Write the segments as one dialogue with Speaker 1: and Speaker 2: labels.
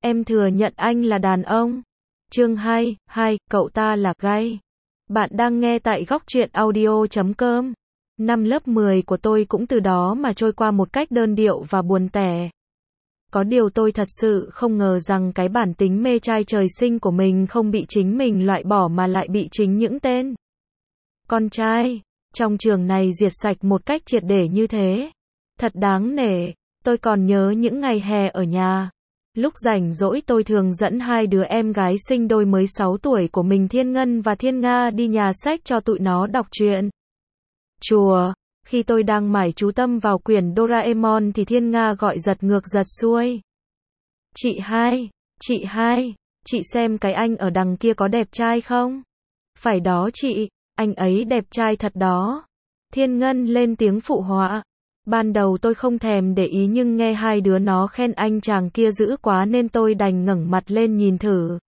Speaker 1: Em thừa nhận anh là đàn ông. Chương 2, cậu ta là gay. Bạn đang nghe tại góc truyện audio.com. Năm lớp 10 của tôi cũng từ đó mà trôi qua một cách đơn điệu và buồn tẻ. Có điều tôi thật sự không ngờ rằng cái bản tính mê trai trời sinh của mình không bị chính mình loại bỏ mà lại bị chính những tên con trai trong trường này diệt sạch một cách triệt để như thế. Thật đáng nể. Tôi còn nhớ những ngày hè ở nhà. Lúc rảnh rỗi tôi thường dẫn hai đứa em gái sinh đôi mới 6 tuổi của mình Thiên Ngân và Thiên Nga đi nhà sách cho tụi nó đọc truyện chùa. Khi tôi đang mải chú tâm vào quyển Doraemon thì Thiên Nga gọi giật ngược giật xuôi. Chị hai, chị xem cái anh ở đằng kia có đẹp trai không? Phải đó chị, anh ấy đẹp trai thật đó. Thiên Ngân lên tiếng phụ họa. Ban đầu tôi không thèm để ý nhưng nghe hai đứa nó khen anh chàng kia dữ quá nên tôi đành ngẩng mặt lên nhìn thử.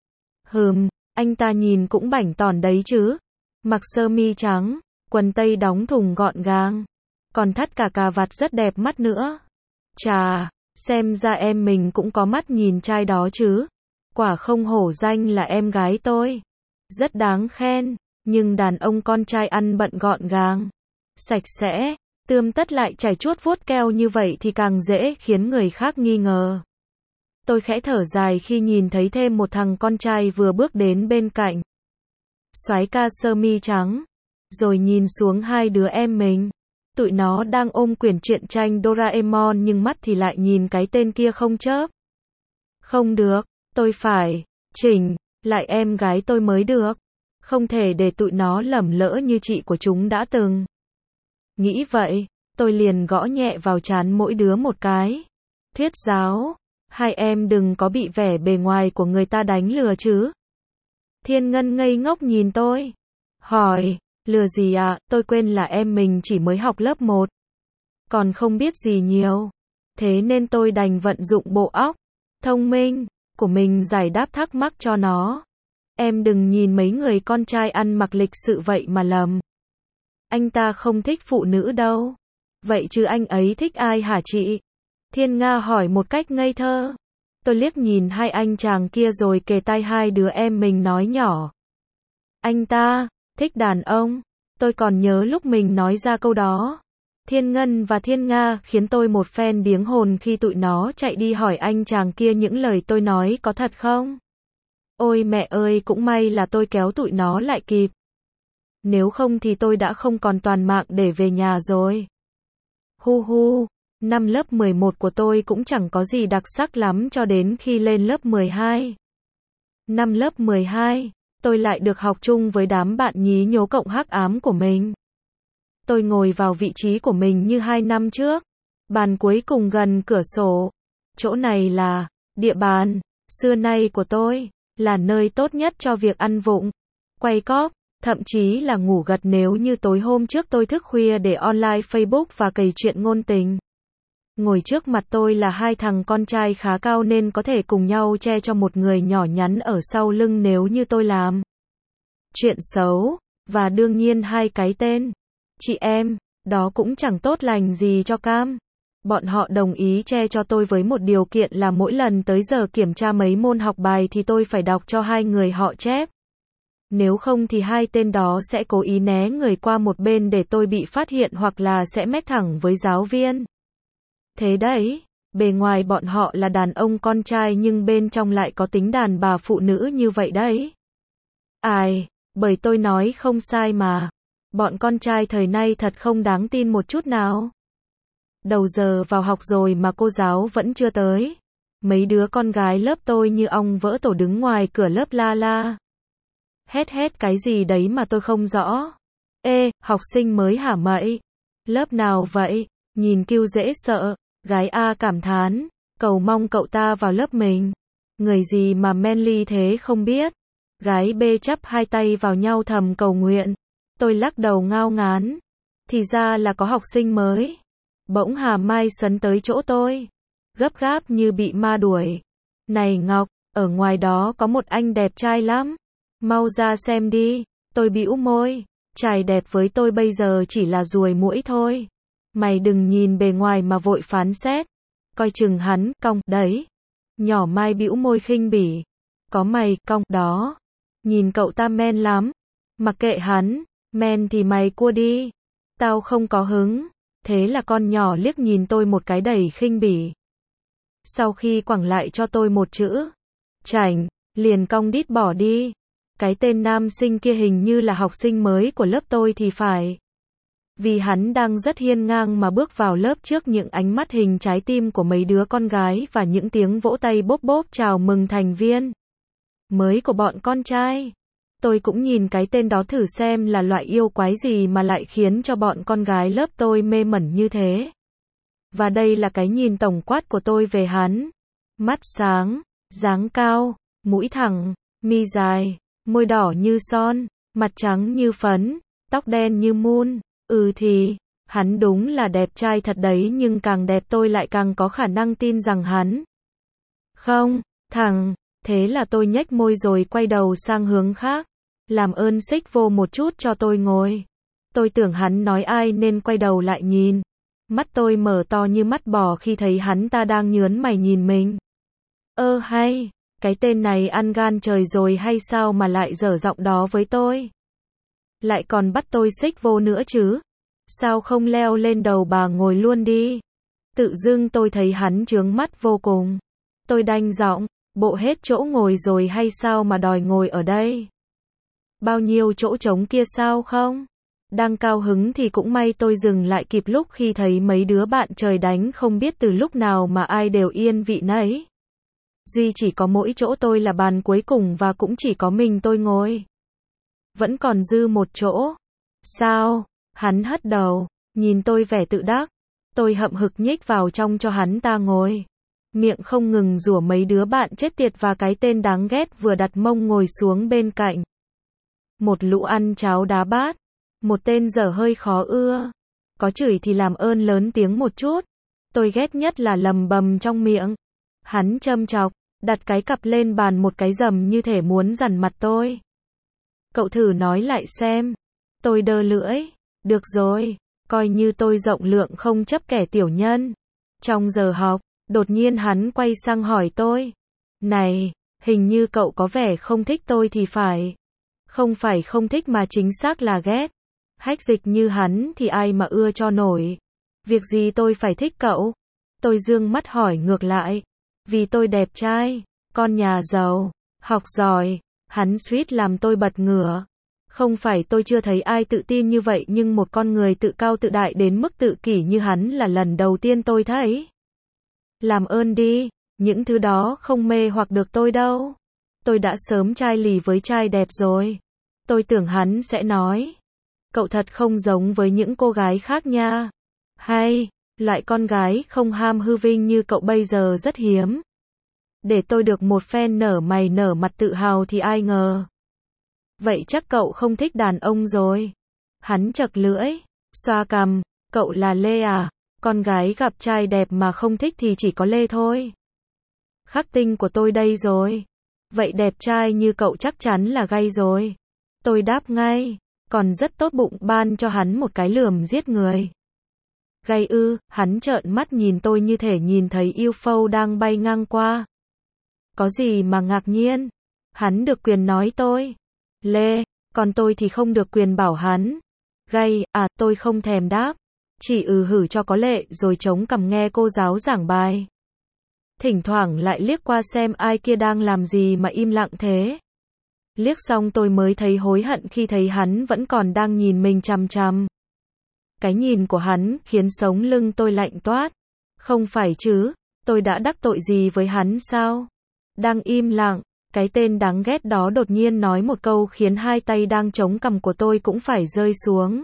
Speaker 1: Anh ta nhìn cũng bảnh tỏn đấy chứ. Mặc sơ mi trắng, quần tây đóng thùng gọn gàng, còn thắt cả cà vạt rất đẹp mắt nữa. Chà, xem ra em mình cũng có mắt nhìn trai đó chứ. Quả không hổ danh là em gái tôi. Rất đáng khen, nhưng đàn ông con trai ăn bận gọn gàng, sạch sẽ, tươm tất lại chảy chuốt vuốt keo như vậy thì càng dễ khiến người khác nghi ngờ. Tôi khẽ thở dài khi nhìn thấy thêm một thằng con trai vừa bước đến bên cạnh soái ca sơ mi trắng, rồi nhìn xuống hai đứa em mình. Tụi nó đang ôm quyển truyện tranh Doraemon nhưng mắt thì lại nhìn cái tên kia không chớp. Không được, tôi phải chỉnh lại em gái tôi mới được. Không thể để tụi nó lầm lỡ như chị của chúng đã từng. Nghĩ vậy, tôi liền gõ nhẹ vào trán mỗi đứa một cái. Thuyết giáo, hai em đừng có bị vẻ bề ngoài của người ta đánh lừa chứ. Thiên Ngân ngây ngốc nhìn tôi. Hỏi, lừa gì ạ? Tôi quên là em mình chỉ mới học lớp 1. Còn không biết gì nhiều. Thế nên tôi đành vận dụng bộ óc thông minh của mình giải đáp thắc mắc cho nó. Em đừng nhìn mấy người con trai ăn mặc lịch sự vậy mà lầm. Anh ta không thích phụ nữ đâu. Vậy chứ anh ấy thích ai hả chị? Thiên Nga hỏi một cách ngây thơ. Tôi liếc nhìn hai anh chàng kia rồi kề tai hai đứa em mình nói nhỏ. Anh ta thích đàn ông. Tôi còn nhớ lúc mình nói ra câu đó. Thiên Ngân và Thiên Nga khiến tôi một phen điếng hồn khi tụi nó chạy đi hỏi anh chàng kia những lời tôi nói có thật không? Ôi mẹ ơi, cũng may là tôi kéo tụi nó lại kịp. Nếu không thì tôi đã không còn toàn mạng để về nhà rồi. Năm lớp 11 của tôi cũng chẳng có gì đặc sắc lắm cho đến khi lên lớp 12. Năm lớp 12, tôi lại được học chung với đám bạn nhí nhố cộng hắc ám của mình. Tôi ngồi vào vị trí của mình như 2 năm trước. Bàn cuối cùng gần cửa sổ. Chỗ này là địa bàn xưa nay của tôi, là nơi tốt nhất cho việc ăn vụng, quay cóp, thậm chí là ngủ gật nếu như tối hôm trước tôi thức khuya để online Facebook và cày chuyện ngôn tình. Ngồi trước mặt tôi là hai thằng con trai khá cao nên có thể cùng nhau che cho một người nhỏ nhắn ở sau lưng nếu như tôi làm chuyện xấu, và đương nhiên hai cái tên chị em, đó cũng chẳng tốt lành gì cho cam. Bọn họ đồng ý che cho tôi với một điều kiện là mỗi lần tới giờ kiểm tra mấy môn học bài thì tôi phải đọc cho hai người họ chép. Nếu không thì hai tên đó sẽ cố ý né người qua một bên để tôi bị phát hiện hoặc là sẽ mách thẳng với giáo viên. Thế đấy, bề ngoài bọn họ là đàn ông con trai nhưng bên trong lại có tính đàn bà phụ nữ như vậy đấy. Ai, bởi tôi nói không sai mà. Bọn con trai thời nay thật không đáng tin một chút nào. Đầu giờ vào học rồi mà cô giáo vẫn chưa tới. Mấy đứa con gái lớp tôi như ong vỡ tổ đứng ngoài cửa lớp la la. Hét cái gì đấy mà tôi không rõ. Ê, học sinh mới hả mậy? Lớp nào vậy? Nhìn cute dễ sợ. Gái A cảm thán, cầu mong cậu ta vào lớp mình. Người gì mà manly thế không biết. Gái B chắp hai tay vào nhau thầm cầu nguyện. Tôi lắc đầu ngao ngán. Thì ra là có học sinh mới. Bỗng Hà Mai sấn tới chỗ tôi, gấp gáp như bị ma đuổi. Này Ngọc, ở ngoài đó có một anh đẹp trai lắm. Mau ra xem đi. Tôi bĩu môi. Trai đẹp với tôi bây giờ chỉ là ruồi muỗi thôi. Mày đừng nhìn bề ngoài mà vội phán xét. Coi chừng hắn cong đấy. Nhỏ Mai bĩu môi khinh bỉ. Có mày, cong, đó. Nhìn cậu ta men lắm. Mặc kệ hắn, men thì mày cua đi. Tao không có hứng. Thế là con nhỏ liếc nhìn tôi một cái đầy khinh bỉ. Sau khi quẳng lại cho tôi một chữ chảnh, liền cong đít bỏ đi. Cái tên nam sinh kia hình như là học sinh mới của lớp tôi thì phải. Vì hắn đang rất hiên ngang mà bước vào lớp trước những ánh mắt hình trái tim của mấy đứa con gái và những tiếng vỗ tay bốp bốp chào mừng thành viên mới của bọn con trai. Tôi cũng nhìn cái tên đó thử xem là loại yêu quái gì mà lại khiến cho bọn con gái lớp tôi mê mẩn như thế. Và đây là cái nhìn tổng quát của tôi về hắn. Mắt sáng, dáng cao, mũi thẳng, mi dài, môi đỏ như son, mặt trắng như phấn, tóc đen như mun. Thì, hắn đúng là đẹp trai thật đấy, nhưng càng đẹp tôi lại càng có khả năng tin rằng hắn không, thẳng. Thế là tôi nhếch môi rồi quay đầu sang hướng khác. Làm ơn xích vô một chút cho tôi ngồi. Tôi tưởng hắn nói ai nên quay đầu lại nhìn. Mắt tôi mở to như mắt bò khi thấy hắn ta đang nhớn mày nhìn mình. Hay, cái tên này ăn gan trời rồi hay sao mà lại dở giọng đó với tôi? Lại còn bắt tôi xích vô nữa chứ? Sao không leo lên đầu bà ngồi luôn đi? Tự dưng tôi thấy hắn chướng mắt vô cùng. Tôi đanh giọng, bộ hết chỗ ngồi rồi hay sao mà đòi ngồi ở đây? Bao nhiêu chỗ trống kia sao không? Đang cao hứng thì cũng may tôi dừng lại kịp lúc khi thấy mấy đứa bạn trời đánh không biết từ lúc nào mà ai đều yên vị nấy. Duy chỉ có mỗi chỗ tôi là bàn cuối cùng và cũng chỉ có mình tôi ngồi. Vẫn còn dư một chỗ. Sao? Hắn hất đầu, nhìn tôi vẻ tự đắc. Tôi hậm hực nhích vào trong cho hắn ta ngồi. Miệng không ngừng rủa mấy đứa bạn chết tiệt và cái tên đáng ghét vừa đặt mông ngồi xuống bên cạnh. Một lũ ăn cháo đá bát. Một tên dở hơi khó ưa. Có chửi thì làm ơn lớn tiếng một chút. Tôi ghét nhất là lầm bầm trong miệng. Hắn châm chọc, đặt cái cặp lên bàn một cái rầm như thể muốn dằn mặt tôi. Cậu thử nói lại xem. Tôi đơ lưỡi. Được rồi, coi như tôi rộng lượng không chấp kẻ tiểu nhân. Trong giờ học, đột nhiên hắn quay sang hỏi tôi. Này, hình như cậu có vẻ không thích tôi thì phải. Không phải không thích mà chính xác là ghét. Hách dịch như hắn thì ai mà ưa cho nổi. Việc gì tôi phải thích cậu? Tôi dương mắt hỏi ngược lại. Vì tôi đẹp trai, con nhà giàu, học giỏi. Hắn suýt làm tôi bật ngửa. Không phải tôi chưa thấy ai tự tin như vậy, nhưng một con người tự cao tự đại đến mức tự kỷ như hắn là lần đầu tiên tôi thấy. Làm ơn đi, những thứ đó không mê hoặc được tôi đâu. Tôi đã sớm trai lì với trai đẹp rồi. Tôi tưởng hắn sẽ nói. Cậu thật không giống với những cô gái khác nha. Hay, loại con gái không ham hư vinh như cậu bây giờ rất hiếm. Để tôi được một phen nở mày nở mặt tự hào thì ai ngờ. Vậy chắc cậu không thích đàn ông rồi. Hắn chậc lưỡi, xoa cằm, cậu là Lê à? Con gái gặp trai đẹp mà không thích thì chỉ có Lê thôi. Khắc tinh của tôi đây rồi. Vậy đẹp trai như cậu chắc chắn là gay rồi. Tôi đáp ngay, còn rất tốt bụng ban cho hắn một cái lườm giết người. Gay ư? Hắn trợn mắt nhìn tôi như thể nhìn thấy UFO đang bay ngang qua. Có gì mà ngạc nhiên? Hắn được quyền nói tôi. Lê, còn tôi thì không được quyền bảo hắn. Gay à? Tôi không thèm đáp. Chỉ hử cho có lệ rồi chống cằm nghe cô giáo giảng bài. Thỉnh thoảng lại liếc qua xem ai kia đang làm gì mà im lặng thế. Liếc xong tôi mới thấy hối hận khi thấy hắn vẫn còn đang nhìn mình chằm chằm. Cái nhìn của hắn khiến sống lưng tôi lạnh toát. Không phải chứ, tôi đã đắc tội gì với hắn sao? Đang im lặng, cái tên đáng ghét đó đột nhiên nói một câu khiến hai tay đang chống cằm của tôi cũng phải rơi xuống.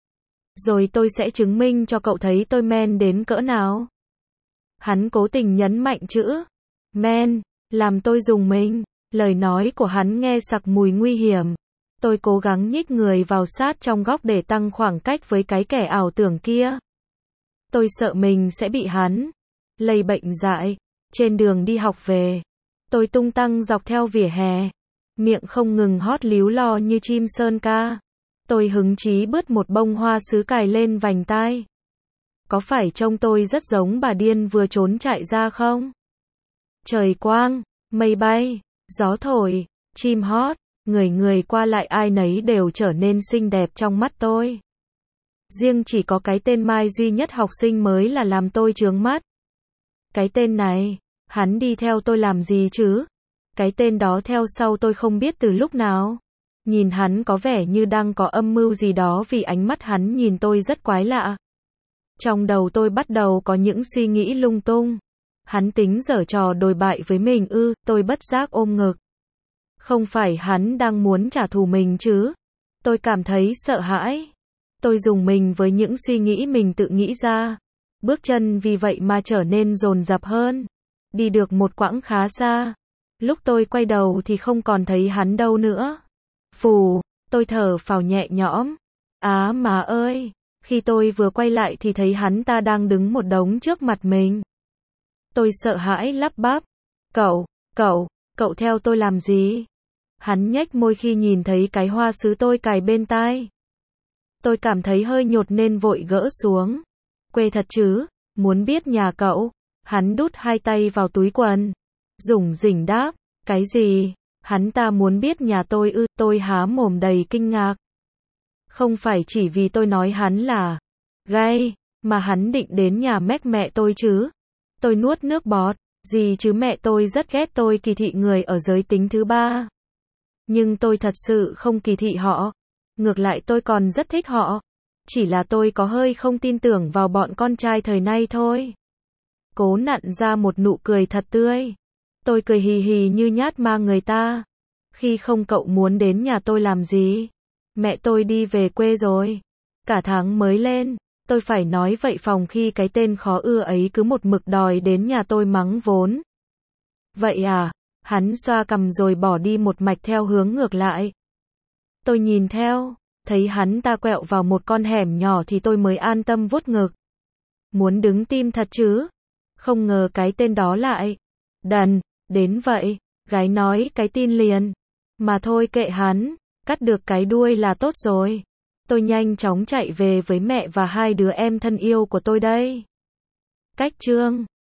Speaker 1: Rồi tôi sẽ chứng minh cho cậu thấy tôi men đến cỡ nào. Hắn cố tình nhấn mạnh chữ men, làm tôi rùng mình. Lời nói của hắn nghe sặc mùi nguy hiểm. Tôi cố gắng nhích người vào sát trong góc để tăng khoảng cách với cái kẻ ảo tưởng kia. Tôi sợ mình sẽ bị hắn lây bệnh dại. Trên đường đi học về, tôi tung tăng dọc theo vỉa hè, miệng không ngừng hót líu lo như chim sơn ca. Tôi hứng chí bứt một bông hoa sứ cài lên vành tai. Có phải trông tôi rất giống bà điên vừa trốn trại ra không? Trời quang, mây bay, gió thổi, chim hót, người người qua lại ai nấy đều trở nên xinh đẹp trong mắt tôi. Riêng chỉ có cái tên Mai duy nhất học sinh mới là làm tôi chướng mắt. Cái tên này, hắn đi theo tôi làm gì chứ? Cái tên đó theo sau tôi không biết từ lúc nào. Nhìn hắn có vẻ như đang có âm mưu gì đó vì ánh mắt hắn nhìn tôi rất quái lạ. Trong đầu tôi bắt đầu có những suy nghĩ lung tung. Hắn tính giở trò đồi bại với mình ư, tôi bất giác ôm ngực. Không phải hắn đang muốn trả thù mình chứ? Tôi cảm thấy sợ hãi. Tôi rùng mình với những suy nghĩ mình tự nghĩ ra. Bước chân vì vậy mà trở nên dồn dập hơn. Đi được một quãng khá xa. Lúc tôi quay đầu thì không còn thấy hắn đâu nữa. Phù, tôi thở phào nhẹ nhõm. Á má ơi, khi tôi vừa quay lại thì thấy hắn ta đang đứng một đống trước mặt mình. Tôi sợ hãi lắp bắp. Cậu theo tôi làm gì? Hắn nhếch môi khi nhìn thấy cái hoa sứ tôi cài bên tai. Tôi cảm thấy hơi nhột nên vội gỡ xuống. Quê thật chứ, muốn biết nhà cậu. Hắn đút hai tay vào túi quần. Rủng rỉnh đáp, cái gì? Hắn ta muốn biết nhà tôi ư? Tôi há mồm đầy kinh ngạc. Không phải chỉ vì tôi nói hắn là gay, mà hắn định đến nhà mẹ tôi chứ. Tôi nuốt nước bọt, gì chứ mẹ tôi rất ghét tôi kỳ thị người ở giới tính thứ ba. Nhưng tôi thật sự không kỳ thị họ. Ngược lại tôi còn rất thích họ. Chỉ là tôi có hơi không tin tưởng vào bọn con trai thời nay thôi. Cố nặn ra một nụ cười thật tươi. Tôi cười hì hì như nhát ma người ta. Khi không cậu muốn đến nhà tôi làm gì? Mẹ tôi đi về quê rồi. Cả tháng mới lên. Tôi phải nói vậy phòng khi cái tên khó ưa ấy cứ một mực đòi đến nhà tôi mắng vốn. Vậy à? Hắn xoa cằm rồi bỏ đi một mạch theo hướng ngược lại. Tôi nhìn theo, thấy hắn ta quẹo vào một con hẻm nhỏ thì tôi mới an tâm vuốt ngực. Muốn đứng tim thật chứ? Không ngờ cái tên đó lại đần đến vậy. Gái nói cái tin liền. Mà thôi kệ hắn, cắt được cái đuôi là tốt rồi. Tôi nhanh chóng chạy về với mẹ và hai đứa em thân yêu của tôi đây. Cách chương